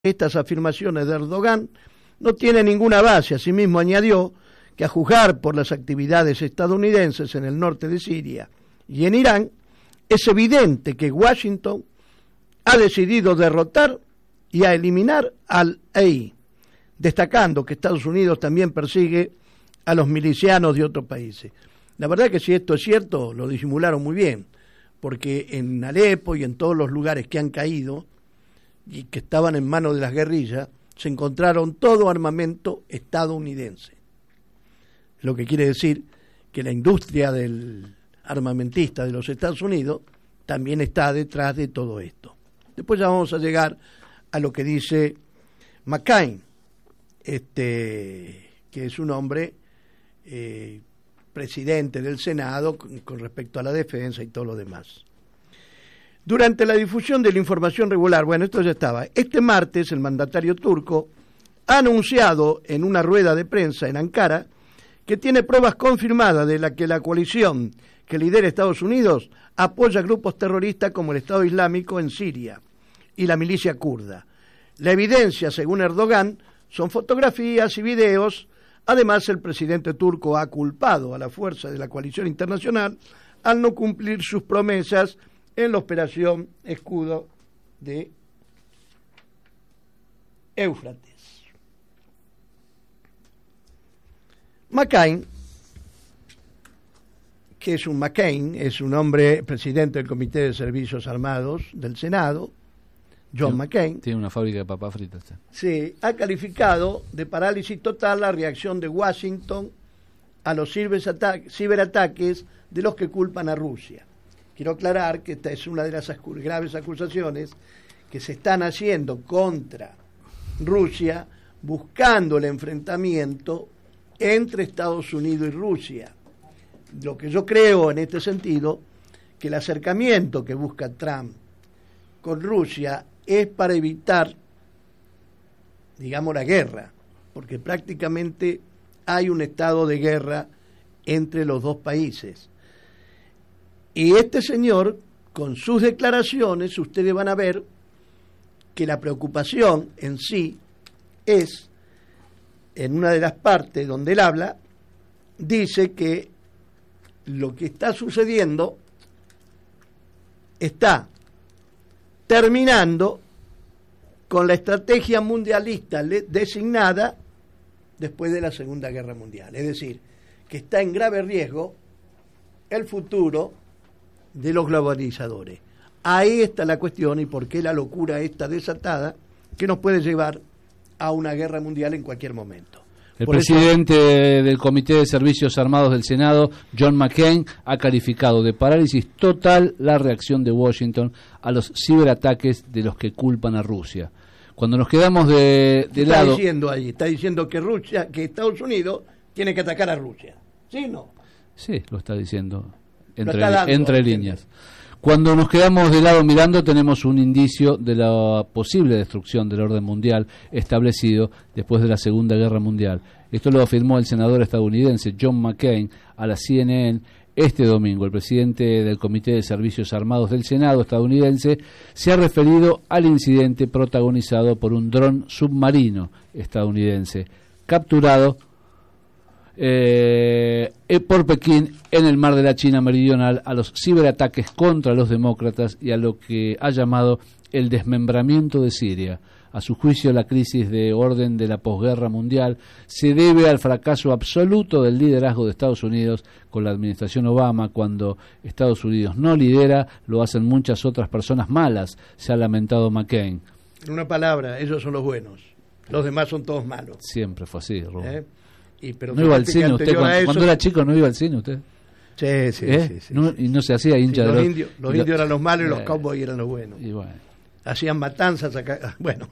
estas afirmaciones de Erdogan no tienen ninguna base. Asimismo añadió que a juzgar por las actividades estadounidenses en el norte de Siria y en Irán, es evidente que Washington ha decidido derrotar y a eliminar al EI, destacando que Estados Unidos también persigue a los milicianos de otros países. La verdad que si esto es cierto, lo disimularon muy bien, porque en Alepo y en todos los lugares que han caído y que estaban en manos de las guerrillas, se encontraron todo armamento estadounidense. Lo que quiere decir que la industria del armamentista de los Estados Unidos también está detrás de todo esto. Después ya vamos a llegar a lo que dice McCain, que es un hombre presidente del Senado con respecto a la defensa y todo lo demás. Durante la difusión de la información regular, bueno, esto ya estaba, este martes el mandatario turco ha anunciado en una rueda de prensa en Ankara que tiene pruebas confirmadas de que la coalición que lidera Estados Unidos apoya grupos terroristas como el Estado Islámico en Siria y la milicia kurda. La evidencia, según Erdogan, son fotografías y videos. Además, el presidente turco ha culpado a la fuerza de la coalición internacional al no cumplir sus promesas en la operación Escudo de Éufrates. McCain, que es McCain, es un hombre presidente del Comité de Servicios Armados del Senado, John McCain. Tiene una fábrica de papas fritas. Sí, ha calificado de parálisis total la reacción de Washington a los ciberataques de los que culpan a Rusia. Quiero aclarar que esta es una de las graves acusaciones que se están haciendo contra Rusia, buscando el enfrentamiento entre Estados Unidos y Rusia. Lo que yo creo en este sentido, que el acercamiento que busca Trump con Rusia es para evitar, digamos, la guerra, porque prácticamente hay un estado de guerra entre los dos países. Y este señor, con sus declaraciones, ustedes van a ver que la preocupación en sí es, en una de las partes donde él habla, dice que lo que está sucediendo está terminando con la estrategia mundialista designada después de la Segunda Guerra Mundial. Es decir, que está en grave riesgo el futuro de los globalizadores. Ahí está la cuestión y por qué la locura está desatada que nos puede llevar a una guerra mundial en cualquier momento. El presidente del Comité de Servicios Armados del Senado, John McCain, ha calificado de parálisis total la reacción de Washington a los ciberataques de los que culpan a Rusia. Cuando nos quedamos de lado... Está diciendo que Rusia, que Estados Unidos tiene que atacar a Rusia. ¿Sí o no? Sí, lo está diciendo entre líneas. Cuando nos quedamos de lado mirando, tenemos un indicio de la posible destrucción del orden mundial establecido después de la Segunda Guerra Mundial. Esto lo afirmó el senador estadounidense John McCain a la CNN este domingo. El presidente del Comité de Servicios Armados del Senado estadounidense se ha referido al incidente protagonizado por un dron submarino estadounidense capturado por Pekín en el mar de la China Meridional, a los ciberataques contra los demócratas y a lo que ha llamado el desmembramiento de Siria. A su juicio, la crisis de orden de la posguerra mundial se debe al fracaso absoluto del liderazgo de Estados Unidos con la administración Obama. Cuando Estados Unidos no lidera, lo hacen muchas otras personas malas, se ha lamentado McCain. En una palabra, ellos son los buenos, los demás son todos malos. Siempre fue así, Rubén. Pero ¿no iba al cine usted? Cuando era chico no iba al cine usted. Sí. Y no se hacía hincha de los indios. Los indios eran los malos y los cowboys eran los buenos. Y bueno. Hacían matanzas acá. Bueno,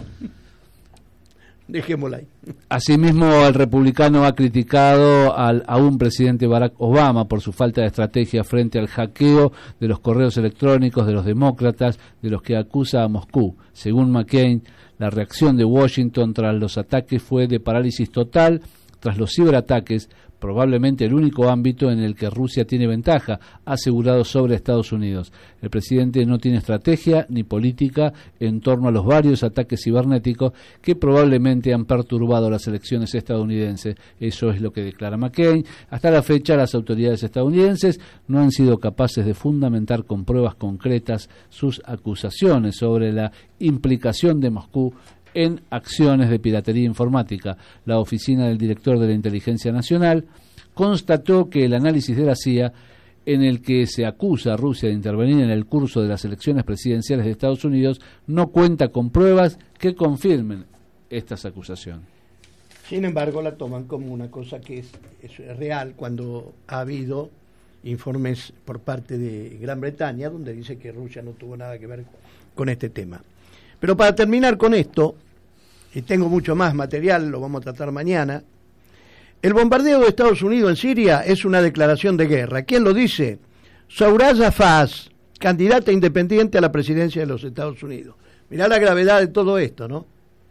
dejémosla ahí. Asimismo, el republicano ha criticado al aún presidente Barack Obama por su falta de estrategia frente al hackeo de los correos electrónicos de los demócratas, de los que acusa a Moscú. Según McCain, la reacción de Washington tras los ataques fue de parálisis total tras los ciberataques, probablemente el único ámbito en el que Rusia tiene ventaja, asegurado sobre Estados Unidos. El presidente no tiene estrategia ni política en torno a los varios ataques cibernéticos que probablemente han perturbado las elecciones estadounidenses. Eso es lo que declara McCain. Hasta la fecha, las autoridades estadounidenses no han sido capaces de fundamentar con pruebas concretas sus acusaciones sobre la implicación de Moscú en acciones de piratería informática. La oficina del director de la Inteligencia Nacional constató que el análisis de la CIA, en el que se acusa a Rusia de intervenir en el curso de las elecciones presidenciales de Estados Unidos, no cuenta con pruebas que confirmen estas acusaciones. Sin embargo, la toman como una cosa que es real cuando ha habido informes por parte de Gran Bretaña donde dice que Rusia no tuvo nada que ver con este tema. Pero para terminar con esto, y tengo mucho más material, lo vamos a tratar mañana, el bombardeo de Estados Unidos en Siria es una declaración de guerra. ¿Quién lo dice? Soraya Fass, candidata independiente a la presidencia de los Estados Unidos. Mirá la gravedad de todo esto, ¿no?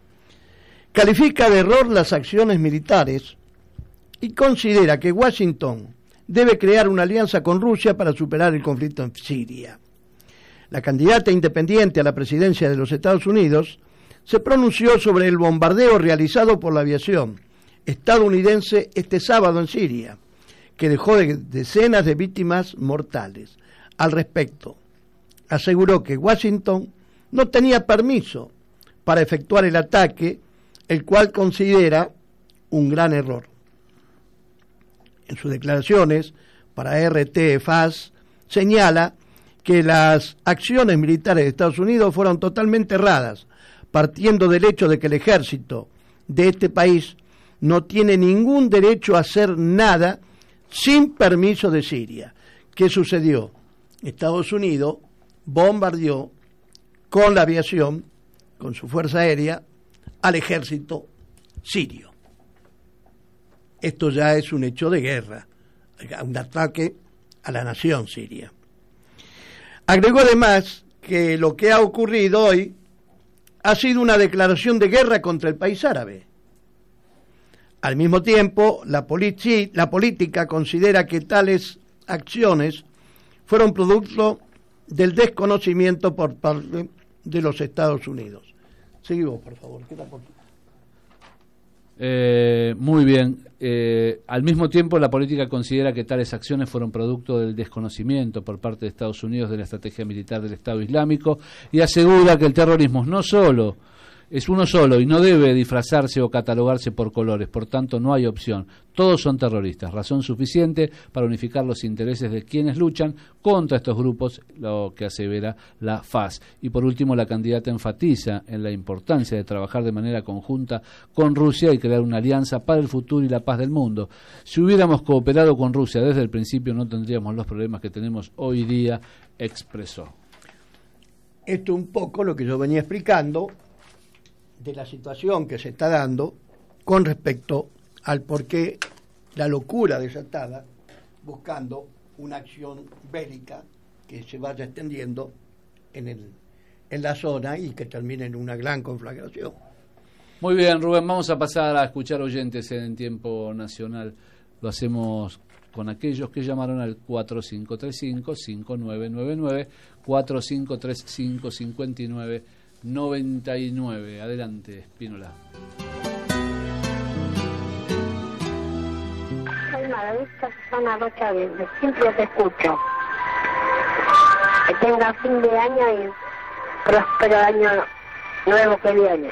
Califica de error las acciones militares y considera que Washington debe crear una alianza con Rusia para superar el conflicto en Siria. La candidata independiente a la presidencia de los Estados Unidos se pronunció sobre el bombardeo realizado por la aviación estadounidense este sábado en Siria, que dejó decenas de víctimas mortales. Al respecto, aseguró que Washington no tenía permiso para efectuar el ataque, el cual considera un gran error. En sus declaraciones para RT, Fass señala que las acciones militares de Estados Unidos fueron totalmente erradas, partiendo del hecho de que el ejército de este país no tiene ningún derecho a hacer nada sin permiso de Siria. ¿Qué sucedió? Estados Unidos bombardeó con la aviación, con su fuerza aérea, al ejército sirio. Esto ya es un hecho de guerra, un ataque a la nación siria. Agregó además que lo que ha ocurrido hoy ha sido una declaración de guerra contra el país árabe. Al mismo tiempo, la política considera que tales acciones fueron producto del desconocimiento por parte de los Estados Unidos. Seguimos, por favor. ¿Qué tal por tú? Muy bien. Al mismo tiempo, la política considera que tales acciones fueron producto del desconocimiento por parte de Estados Unidos de la estrategia militar del Estado Islámico y asegura que el terrorismo es uno solo y no debe disfrazarse o catalogarse por colores, por tanto no hay opción. Todos son terroristas, razón suficiente para unificar los intereses de quienes luchan contra estos grupos, lo que asevera la Fass. Y por último, la candidata enfatiza en la importancia de trabajar de manera conjunta con Rusia y crear una alianza para el futuro y la paz del mundo. Si hubiéramos cooperado con Rusia desde el principio no tendríamos los problemas que tenemos hoy día, expresó. Esto es un poco lo que yo venía explicando de la situación que se está dando con respecto al porqué la locura desatada buscando una acción bélica que se vaya extendiendo en la zona y que termine en una gran conflagración. Muy bien, Rubén, vamos a pasar a escuchar oyentes en tiempo nacional. Lo hacemos con aquellos que llamaron al 4535-5999, 4535-5999. Adelante, Espínola. Soy Maravista Susana Rocha Verde, siempre te escucho. Que tenga fin de año y próspero año nuevo que viene.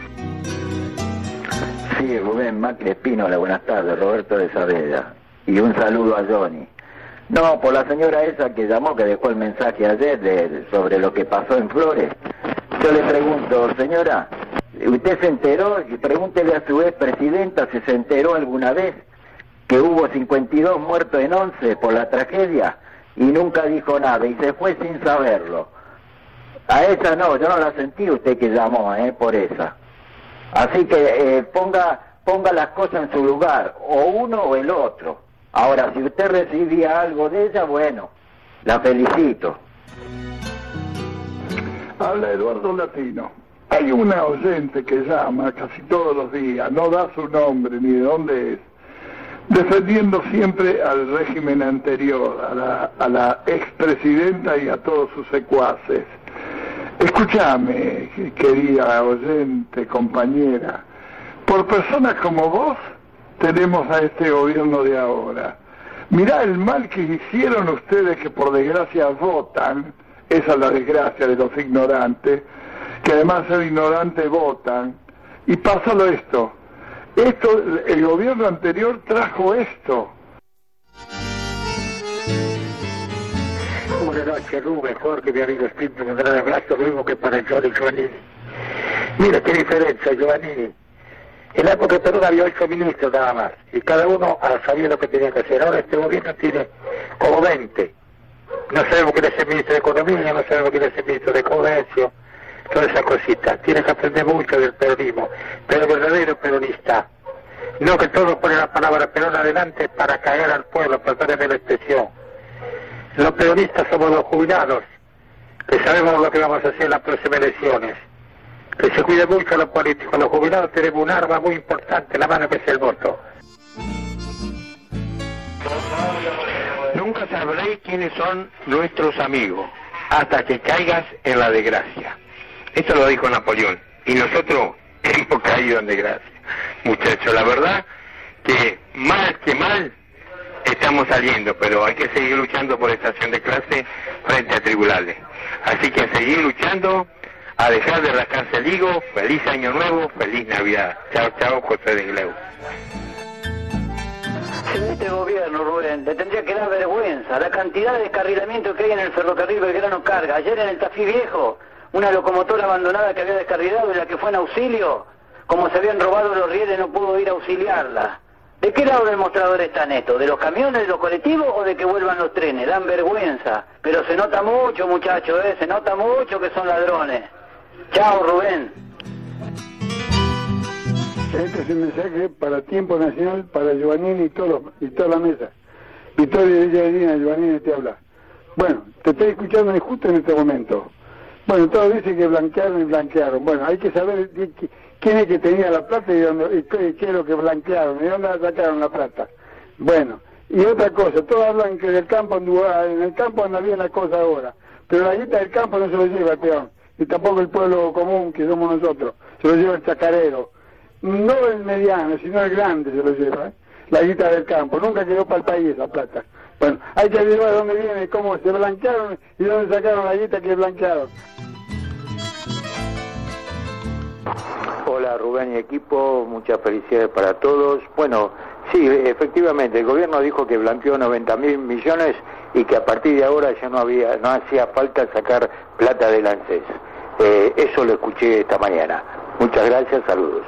Sí, Rubén Macri Espínola, buenas tardes, Roberto de Saavedra. Y un saludo a Johnny. No, por la señora esa que llamó, que dejó el mensaje ayer sobre lo que pasó en Flores. Yo le pregunto, señora, ¿usted se enteró? Y pregúntele a su expresidenta si se enteró alguna vez que hubo 52 muertos en 11 por la tragedia y nunca dijo nada y se fue sin saberlo. A esa no, yo no la sentí usted que llamó, por esa. Así que ponga las cosas en su lugar, o uno o el otro. Ahora, si usted recibía algo de ella, bueno, la felicito. Habla Eduardo Latino. Hay una oyente que llama casi todos los días, no da su nombre ni de dónde es, defendiendo siempre al régimen anterior, a la expresidenta y a todos sus secuaces. Escúchame, querida oyente, compañera, por personas como vos tenemos a este gobierno de ahora. Mirá el mal que hicieron ustedes, que por desgracia votan, esa es la desgracia de los ignorantes, que además de ser ignorantes votan, y pásalo esto, el gobierno anterior trajo esto. Buenas noches, Rubén, Jorge, mi amigo Espíritu, un gran abrazo, lo mismo que para Giovannini. Mira qué diferencia, Giovannini. En la época de Perú había 8 ministros nada más, y cada uno sabía lo que tenía que hacer. Ahora este gobierno tiene como 20. No sabemos quién es el ministro de Economía, no sabemos quién es el ministro de Comercio, todas esas cositas. Tienes que aprender mucho del peronismo, pero el verdadero peronista. No que todos ponen la palabra Perón adelante para caer al pueblo, perdóneme la expresión. Los peronistas somos los jubilados, que sabemos lo que vamos a hacer en las próximas elecciones. Que se cuide mucho a los políticos. Los jubilados tenemos un arma muy importante en la mano, que es el voto. Nunca sabréis quiénes son nuestros amigos hasta que caigas en la desgracia. Esto lo dijo Napoleón, y nosotros hemos caído en desgracia. Muchachos, la verdad que mal estamos saliendo, pero hay que seguir luchando por esta acción de clase frente a tribunales. Así que a seguir luchando, a dejar de rascarse el higo. Feliz Año Nuevo, feliz Navidad. Chao, chao, José de Gleu. En este gobierno, Rubén, le tendría que dar vergüenza la cantidad de descarrilamiento que hay en el ferrocarril Belgrano Carga. Ayer en el Tafí Viejo, una locomotora abandonada que había descarrilado y la que fue en auxilio, como se habían robado los rieles, no pudo ir a auxiliarla. ¿De qué lado del mostrador están estos? ¿De los camiones, de los colectivos o de que vuelvan los trenes? Dan vergüenza. Pero se nota mucho, muchachos, se nota mucho que son ladrones. Chao, Rubén. Este es un mensaje para Tiempo Nacional, para Giovannini y toda la mesa. Victoria Villarina, Giovannini te habla. Bueno, te estoy escuchando justo en este momento. Bueno, todos dicen que blanquearon y blanquearon. Bueno, hay que saber quién es que tenía la plata y qué es lo que blanquearon, y dónde sacaron la plata. Bueno, y otra cosa, todos hablan que del campo en el campo anda bien la cosa ahora, pero la guita del campo no se lo lleva el peón, y tampoco el pueblo común que somos nosotros, se lo lleva el chacarero. No el mediano, sino el grande se lo lleva, la guita del campo, nunca quedó para el país esa plata. Bueno, hay que averiguar de dónde viene, cómo se blanquearon y dónde sacaron la guita que blanquearon. Hola Rubén y equipo, muchas felicidades para todos. Bueno, sí, efectivamente, el gobierno dijo que blanqueó 90.000 millones y que a partir de ahora ya no hacía falta sacar plata del ANSES. Eso lo escuché esta mañana. Muchas gracias, saludos.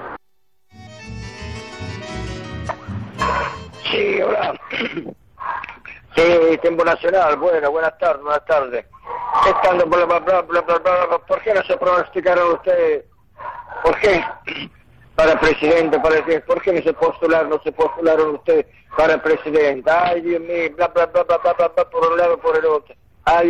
Sí, hola. Sí, Tiempo Nacional, bueno, buenas tardes. Estando ¿por qué no se pronosticaron ustedes? ¿Por qué? Para presidente, ¿por qué no se postularon ustedes para presidente? Ay, Dios mío, bla, por un lado, por el otro. Ay.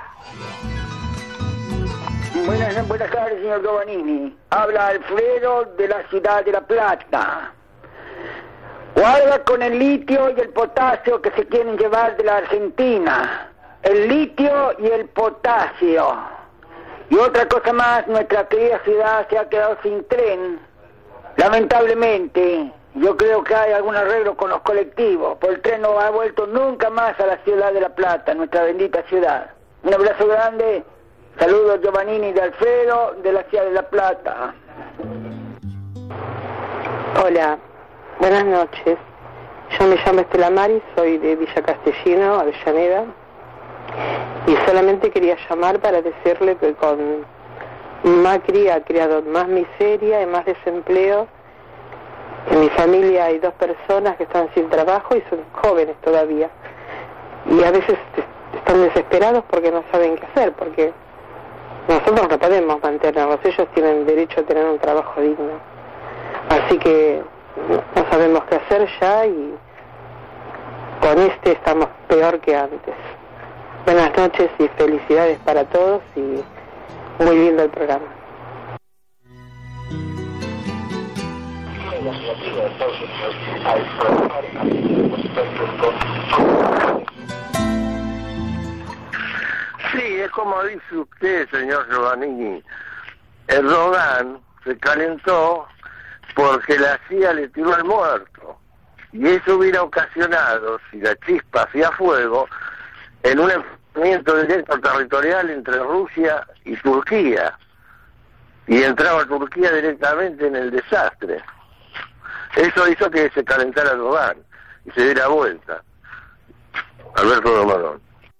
Buenas tardes, señor Giovannini. Habla Alfredo de la ciudad de La Plata. Guarda con el litio y el potasio que se quieren llevar de la Argentina. El litio y el potasio. Y otra cosa más, nuestra querida ciudad se ha quedado sin tren. Lamentablemente, yo creo que hay algún arreglo con los colectivos, porque el tren no ha vuelto nunca más a la ciudad de La Plata, nuestra bendita ciudad. Un abrazo grande, saludos Giovannini de Alfredo, de la ciudad de La Plata. Hola, buenas noches. Yo me llamo Estela Mari, soy de Villa Castellino, Avellaneda. Y solamente quería llamar para decirle que con Macri ha creado más miseria y más desempleo. En mi familia hay 2 personas que están sin trabajo y son jóvenes todavía. Y a veces están desesperados porque no saben qué hacer, porque nosotros no podemos mantenerlos, ellos tienen derecho a tener un trabajo digno. Así que no sabemos qué hacer ya y con estamos peor que antes. Buenas noches y felicidades para todos y muy lindo el programa. Sí, es como dice usted, señor Giovannini. El Rodán se calentó porque la CIA le tiró al muerto. Y eso hubiera ocasionado, si la chispa hacía fuego, en un enfrentamiento directo territorial entre Rusia y Turquía. Y entraba Turquía directamente en el desastre. Eso hizo que se calentara el Rodán y se diera vuelta. Alberto Domadón.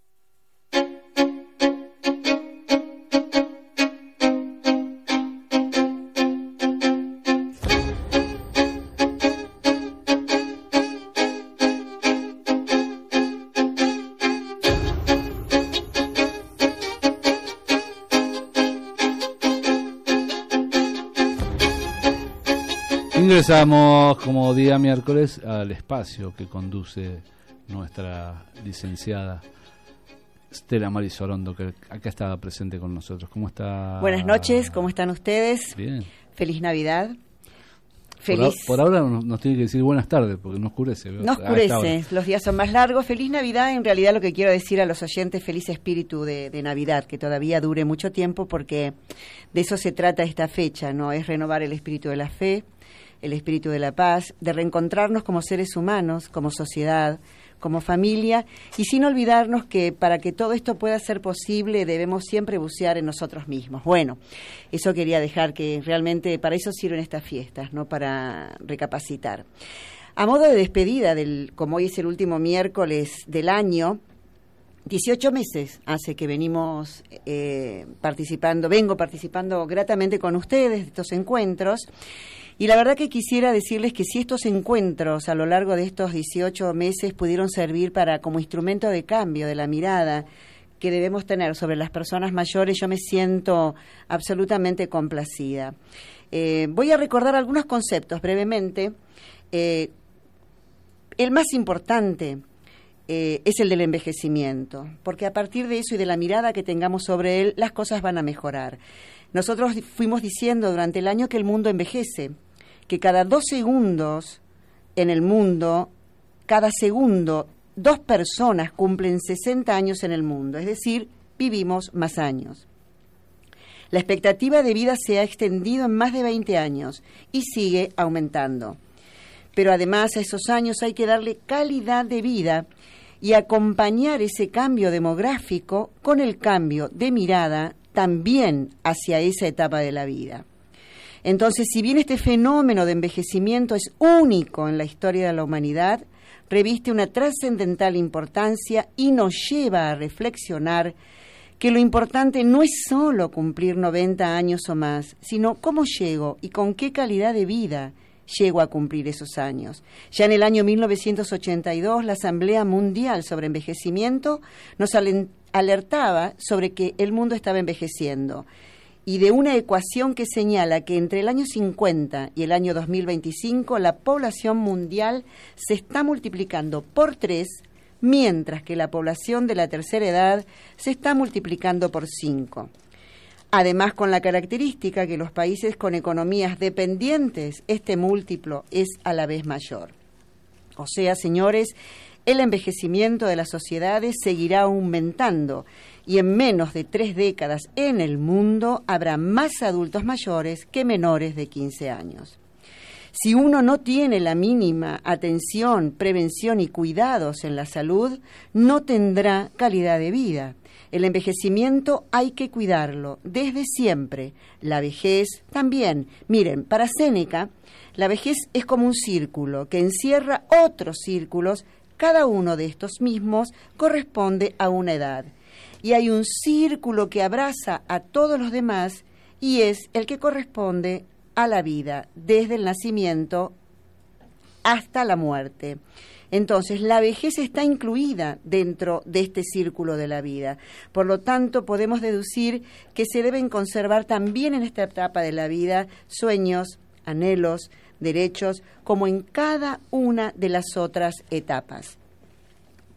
Ingresamos como día miércoles al espacio que conduce nuestra licenciada Stella Maris Orondo, que acá estaba presente con nosotros. ¿Cómo está? Buenas noches, ¿cómo están ustedes? Bien. Feliz Navidad. Feliz... Por ahora nos tiene que decir buenas tardes, porque no oscurece. No oscurece, los días son más largos. Feliz Navidad, en realidad lo que quiero decir a los oyentes, feliz espíritu de Navidad, que todavía dure mucho tiempo, porque de eso se trata esta fecha, ¿no? Es renovar el espíritu de la fe, el espíritu de la paz, de reencontrarnos como seres humanos, como sociedad, como familia, y sin olvidarnos que para que todo esto pueda ser posible debemos siempre bucear en nosotros mismos. Bueno, eso quería dejar, que realmente para eso sirven estas fiestas, ¿no? Para recapacitar. A modo de despedida, como hoy es el último miércoles del año, 18 meses hace que vengo participando gratamente con ustedes de estos encuentros. Y la verdad que quisiera decirles que si estos encuentros a lo largo de estos 18 meses pudieron servir como instrumento de cambio de la mirada que debemos tener sobre las personas mayores, yo me siento absolutamente complacida. Voy a recordar algunos conceptos brevemente. El más importante es el del envejecimiento, porque a partir de eso y de la mirada que tengamos sobre él, las cosas van a mejorar. Nosotros fuimos diciendo durante el año que el mundo envejece, que cada 2 segundos en el mundo, cada segundo, 2 personas cumplen 60 años en el mundo, es decir, vivimos más años. La expectativa de vida se ha extendido en más de 20 años y sigue aumentando. Pero además a esos años hay que darle calidad de vida y acompañar ese cambio demográfico con el cambio de mirada también hacia esa etapa de la vida. Entonces, si bien este fenómeno de envejecimiento es único en la historia de la humanidad, reviste una trascendental importancia y nos lleva a reflexionar que lo importante no es solo cumplir 90 años o más, sino cómo llego y con qué calidad de vida llego a cumplir esos años. Ya en el año 1982, la Asamblea Mundial sobre Envejecimiento nos alertaba sobre que el mundo estaba envejeciendo y de una ecuación que señala que entre el año 50 y el año 2025 la población mundial se está multiplicando por 3, mientras que la población de la tercera edad se está multiplicando por 5. Además, con la característica que los países con economías dependientes, este múltiplo es a la vez mayor. O sea, señores, el envejecimiento de las sociedades seguirá aumentando y en menos de 3 décadas en el mundo habrá más adultos mayores que menores de 15 años. Si uno no tiene la mínima atención, prevención y cuidados en la salud, no tendrá calidad de vida. El envejecimiento hay que cuidarlo desde siempre. La vejez también. Miren, para Séneca, la vejez es como un círculo que encierra otros círculos. Cada uno de estos mismos corresponde a una edad. Y hay un círculo que abraza a todos los demás y es el que corresponde a la vida, desde el nacimiento hasta la muerte. Entonces, la vejez está incluida dentro de este círculo de la vida. Por lo tanto, podemos deducir que se deben conservar también en esta etapa de la vida sueños, anhelos, derechos, como en cada una de las otras etapas.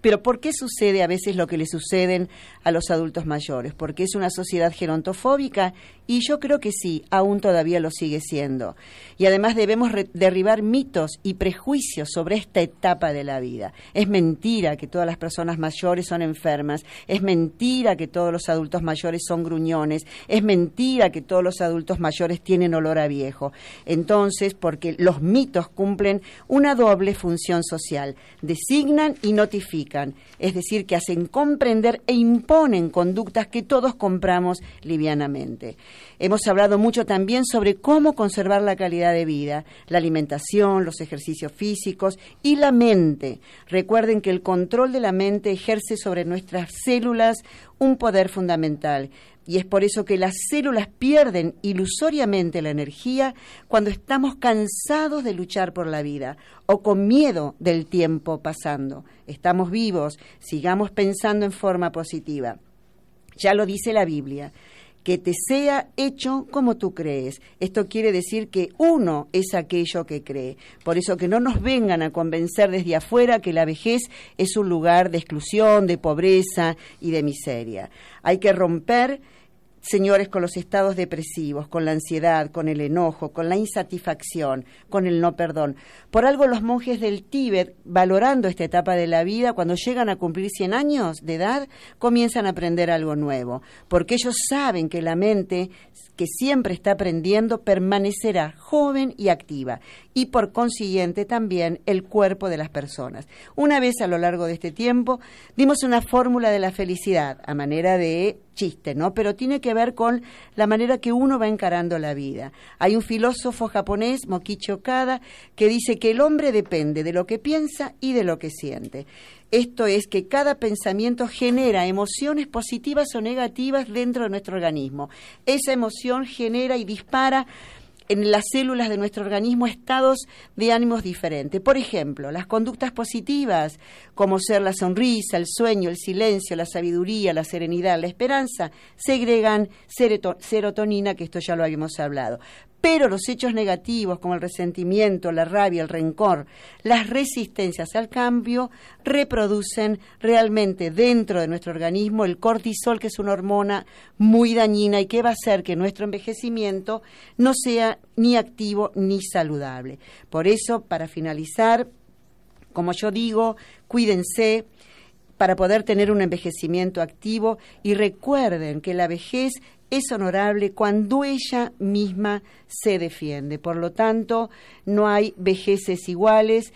Pero ¿por qué sucede a veces lo que le suceden a los adultos mayores? ¿Porque es una sociedad gerontofóbica? Y yo creo que sí, aún todavía lo sigue siendo. Y además debemos derribar mitos y prejuicios sobre esta etapa de la vida. Es mentira que todas las personas mayores son enfermas, es mentira que todos los adultos mayores son gruñones, es mentira que todos los adultos mayores tienen olor a viejo. Entonces, porque los mitos cumplen una doble función social, designan y notifican, es decir, que hacen comprender e imponen conductas que todos compramos livianamente. Hemos hablado mucho también sobre cómo conservar la calidad de vida, la alimentación, los ejercicios físicos y la mente. Recuerden que el control de la mente ejerce sobre nuestras células un poder fundamental. Y es por eso que las células pierden ilusoriamente la energía cuando estamos cansados de luchar por la vida o con miedo del tiempo pasando. Estamos vivos, sigamos pensando en forma positiva. Ya lo dice la Biblia, que te sea hecho como tú crees. Esto quiere decir que uno es aquello que cree. Por eso que no nos vengan a convencer desde afuera que la vejez es un lugar de exclusión, de pobreza y de miseria. Hay que romper, señores, con los estados depresivos, con la ansiedad, con el enojo, con la insatisfacción, con el no perdón. Por algo los monjes del Tíbet, valorando esta etapa de la vida, cuando llegan a cumplir 100 años de edad, comienzan a aprender algo nuevo, porque ellos saben que la mente, que siempre está aprendiendo, permanecerá joven y activa, y por consiguiente también el cuerpo de las personas. Una vez a lo largo de este tiempo dimos una fórmula de la felicidad, a manera de chiste, ¿no? Pero tiene que ver con la manera que uno va encarando la vida. Hay un filósofo japonés, Mokichi Okada, que dice que el hombre depende de lo que piensa y de lo que siente. Esto es que cada pensamiento genera emociones positivas o negativas dentro de nuestro organismo. Esa emoción genera y dispara en las células de nuestro organismo estados de ánimos diferentes. Por ejemplo, las conductas positivas, como ser la sonrisa, el sueño, el silencio, la sabiduría, la serenidad, la esperanza, segregan serotonina, que esto ya lo habíamos hablado. Pero los hechos negativos, como el resentimiento, la rabia, el rencor, las resistencias al cambio, reproducen realmente dentro de nuestro organismo el cortisol, que es una hormona muy dañina y que va a hacer que nuestro envejecimiento no sea ni activo ni saludable. Por eso, para finalizar, como yo digo, cuídense para poder tener un envejecimiento activo y recuerden que la vejez es honorable cuando ella misma se defiende. Por lo tanto, no hay vejeces iguales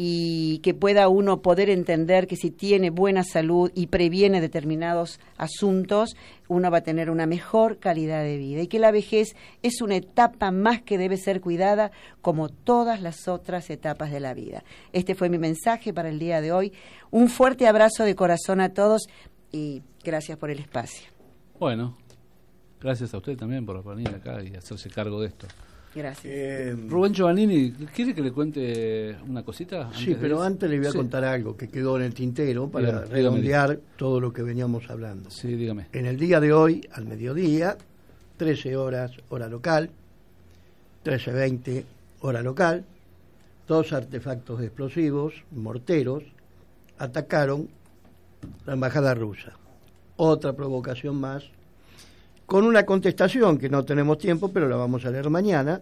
y que pueda uno poder entender que si tiene buena salud y previene determinados asuntos, uno va a tener una mejor calidad de vida y que la vejez es una etapa más que debe ser cuidada como todas las otras etapas de la vida. Este fue mi mensaje para el día de hoy. Un fuerte abrazo de corazón a todos y gracias por el espacio. Bueno, gracias a usted también por venir acá y hacerse cargo de esto. Gracias. Rubén Giovannini, ¿quiere que le cuente una cosita? Sí, pero antes le voy a contar algo que quedó en el tintero para redondear todo lo que veníamos hablando. Sí, dígame. En el día de hoy, al mediodía, 13 horas, hora local, 13:20, hora local, 2 artefactos explosivos, morteros, atacaron la embajada rusa. Otra provocación más, con una contestación que no tenemos tiempo, pero la vamos a leer mañana,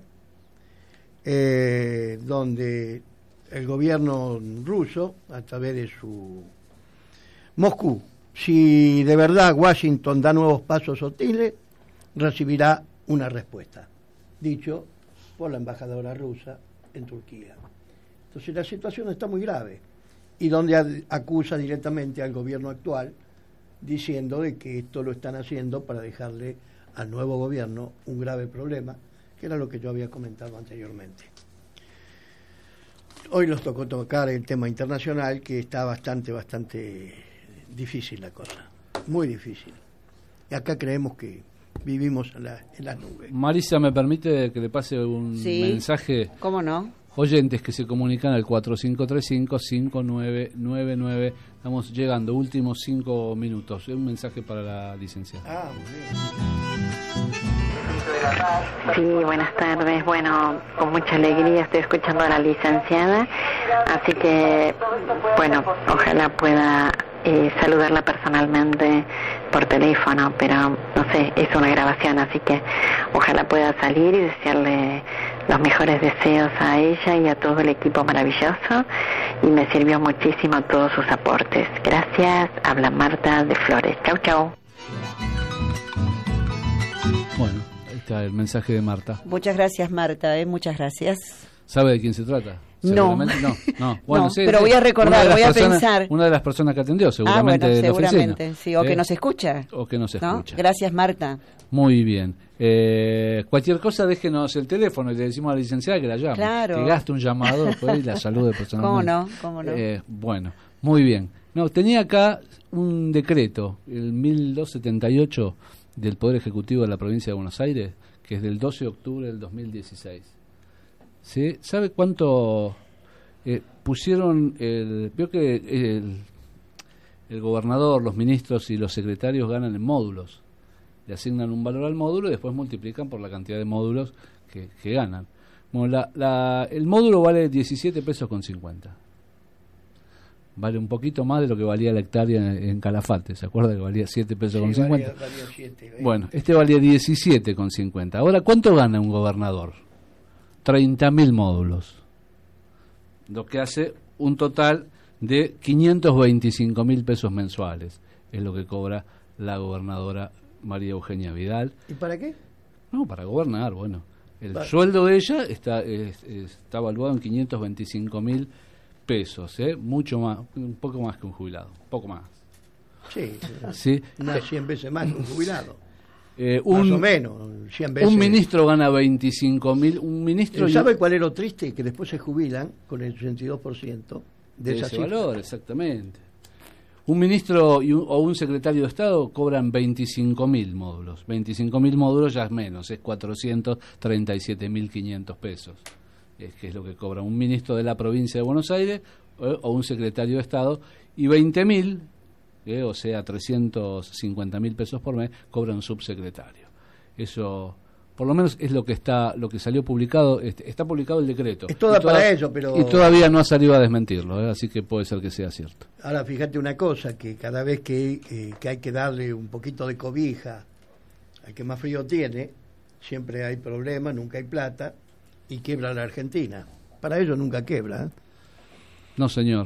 donde el gobierno ruso, a través de su Moscú, si de verdad Washington da nuevos pasos hostiles, recibirá una respuesta, dicho por la embajadora rusa en Turquía. Entonces la situación está muy grave, y donde acusa directamente al gobierno actual, diciendo de que esto lo están haciendo para dejarle al nuevo gobierno un grave problema, que era lo que yo había comentado anteriormente. Hoy nos tocó tocar el tema internacional, que está bastante difícil la cosa, muy difícil. Y acá creemos que vivimos en las nubes. Marisa, ¿me permite que le pase un mensaje? ¿Cómo no? Oyentes que se comunican al 4535-5999. Estamos llegando, últimos 5 minutos. Un mensaje para la licenciada. Muy bien. Sí, buenas tardes. Bueno, con mucha alegría estoy escuchando a la licenciada, así que, bueno, ojalá pueda saludarla personalmente por teléfono, pero no sé, es una grabación, así que ojalá pueda salir y desearle los mejores deseos a ella y a todo el equipo maravilloso, y me sirvió muchísimo todos sus aportes. Gracias. Habla Marta de Flores. Chau, chau. Bueno, ahí está el mensaje de Marta. Muchas gracias, Marta, muchas gracias. ¿Sabe de quién se trata? No. No. Bueno, no, sí, pero sí. voy a recordar, voy a pensar. Una de las personas que atendió, seguramente. Bueno, de seguramente, la oficina. sí, o que nos escucha. O que nos escucha. Gracias, Marta. Muy bien. Cualquier cosa, déjenos el teléfono y le decimos a la licenciada que la llame. Claro. Que gaste un llamado después y la salude personalmente. ¿Cómo no? Bueno, muy bien. No, tenía acá un decreto, el 1278 del Poder Ejecutivo de la Provincia de Buenos Aires, que es del 12 de octubre del 2016. ¿Sí? ¿Sabe cuánto pusieron? Veo que el gobernador, los ministros y los secretarios ganan en módulos. Le asignan un valor al módulo y después multiplican por la cantidad de módulos que ganan. Bueno, el módulo vale 17 pesos con 50. Vale un poquito más de lo que valía la hectárea en Calafate. ¿Se acuerda que valía 7 pesos con 50? Valía 7, bueno, este valía 17 con 50. Ahora, ¿cuánto gana un gobernador? 30.000 módulos. Lo que hace un total de 525.000 pesos mensuales. Es lo que cobra la gobernadora María Eugenia Vidal. ¿Y para qué? No, para gobernar, bueno. El sueldo de ella está evaluado en 525.000 pesos, mucho más, un poco más que un jubilado, un poco más. Sí, unas 100 veces más que un jubilado. Más o menos, 100 veces. Un ministro gana 25.000, un ministro... ¿Sabe cuál es lo triste? Que después se jubilan con el 82% de ese valor, exactamente. Un ministro o un secretario de Estado cobran 25.000 módulos. 25.000 módulos ya es menos, es 437.500 pesos. Que es lo que cobra un ministro de la provincia de Buenos Aires o un secretario de Estado, y 20.000, o sea 350.000 pesos por mes, cobra un subsecretario. Eso, por lo menos, es lo que salió publicado. Está publicado el decreto. Es toda para ello, pero... Y todavía no ha salido a desmentirlo, así que puede ser que sea cierto. Ahora, fíjate una cosa, que cada vez que hay que darle un poquito de cobija al que más frío tiene, siempre hay problemas, nunca hay plata, y quiebra la Argentina. Para ellos nunca quiebra. No, señor.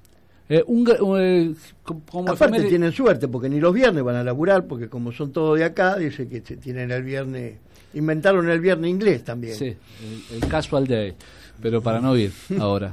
Aparte tienen suerte, porque ni los viernes van a laburar, porque como son todos de acá, dice que tienen el viernes... Inventaron el viernes inglés también. Sí, el casual day, pero para no ir ahora.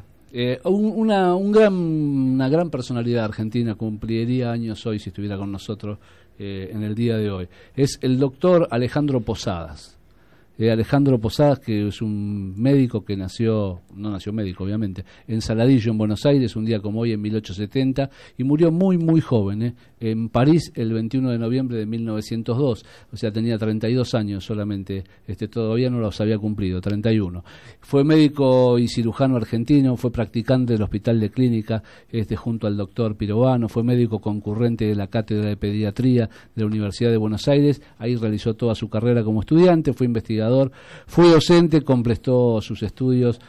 Una gran personalidad argentina cumpliría años hoy si estuviera con nosotros en el día de hoy. Es el doctor Alejandro Posadas. Alejandro Posadas, que es un médico que no nació médico obviamente, en Saladillo, en Buenos Aires, un día como hoy en 1870, y murió muy muy joven, en París el 21 de noviembre de 1902, o sea, tenía 32 años solamente, todavía no los había cumplido, 31. Fue médico y cirujano argentino, fue practicante del Hospital de Clínica junto al doctor Pirovano, fue médico concurrente de la Cátedra de Pediatría de la Universidad de Buenos Aires, ahí realizó toda su carrera como estudiante, fue investigador, fue docente, completó sus estudios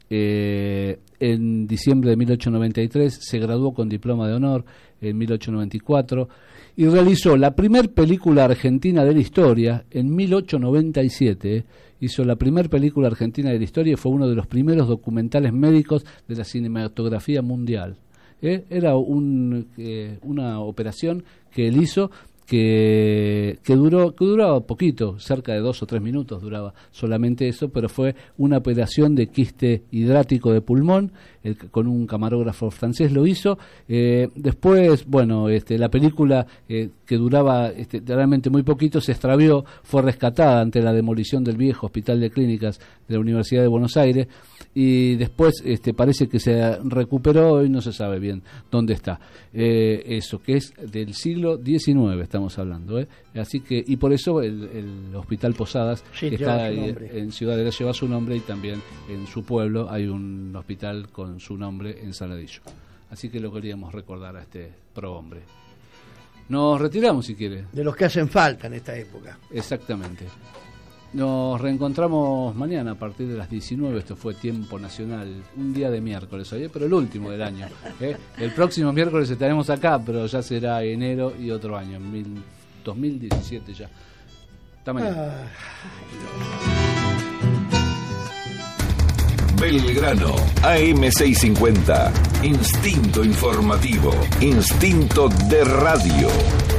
en diciembre de 1893, se graduó con diploma de honor en 1894 y realizó la primer película argentina de la historia en 1897. Hizo la primer película argentina de la historia y fue uno de los primeros documentales médicos de la cinematografía mundial. Era una operación que él hizo que duraba poquito, cerca de 2 o 3 minutos duraba solamente eso, pero fue una operación de quiste hidrático de pulmón, con un camarógrafo francés lo hizo. Después, bueno, la película que duraba realmente muy poquito se extravió, fue rescatada ante la demolición del viejo Hospital de Clínicas de la Universidad de Buenos Aires, y después parece que se recuperó y no se sabe bien dónde está. Eso que es del siglo XIX estamos hablando, así que, y por eso el Hospital Posadas, sí, que está en Ciudadela, lleva su nombre, y también en su pueblo hay un hospital con su nombre en Saladillo. Así que lo queríamos recordar a este prohombre. Nos retiramos si quiere. De los que hacen falta en esta época. Exactamente. Nos reencontramos mañana a partir de las 19. Esto fue Tiempo Nacional, un día de miércoles hoy, pero el último del año. El próximo miércoles estaremos acá, pero ya será enero y otro año, 2017 ya. Hasta mañana. Belgrano, AM650, instinto informativo, instinto de radio.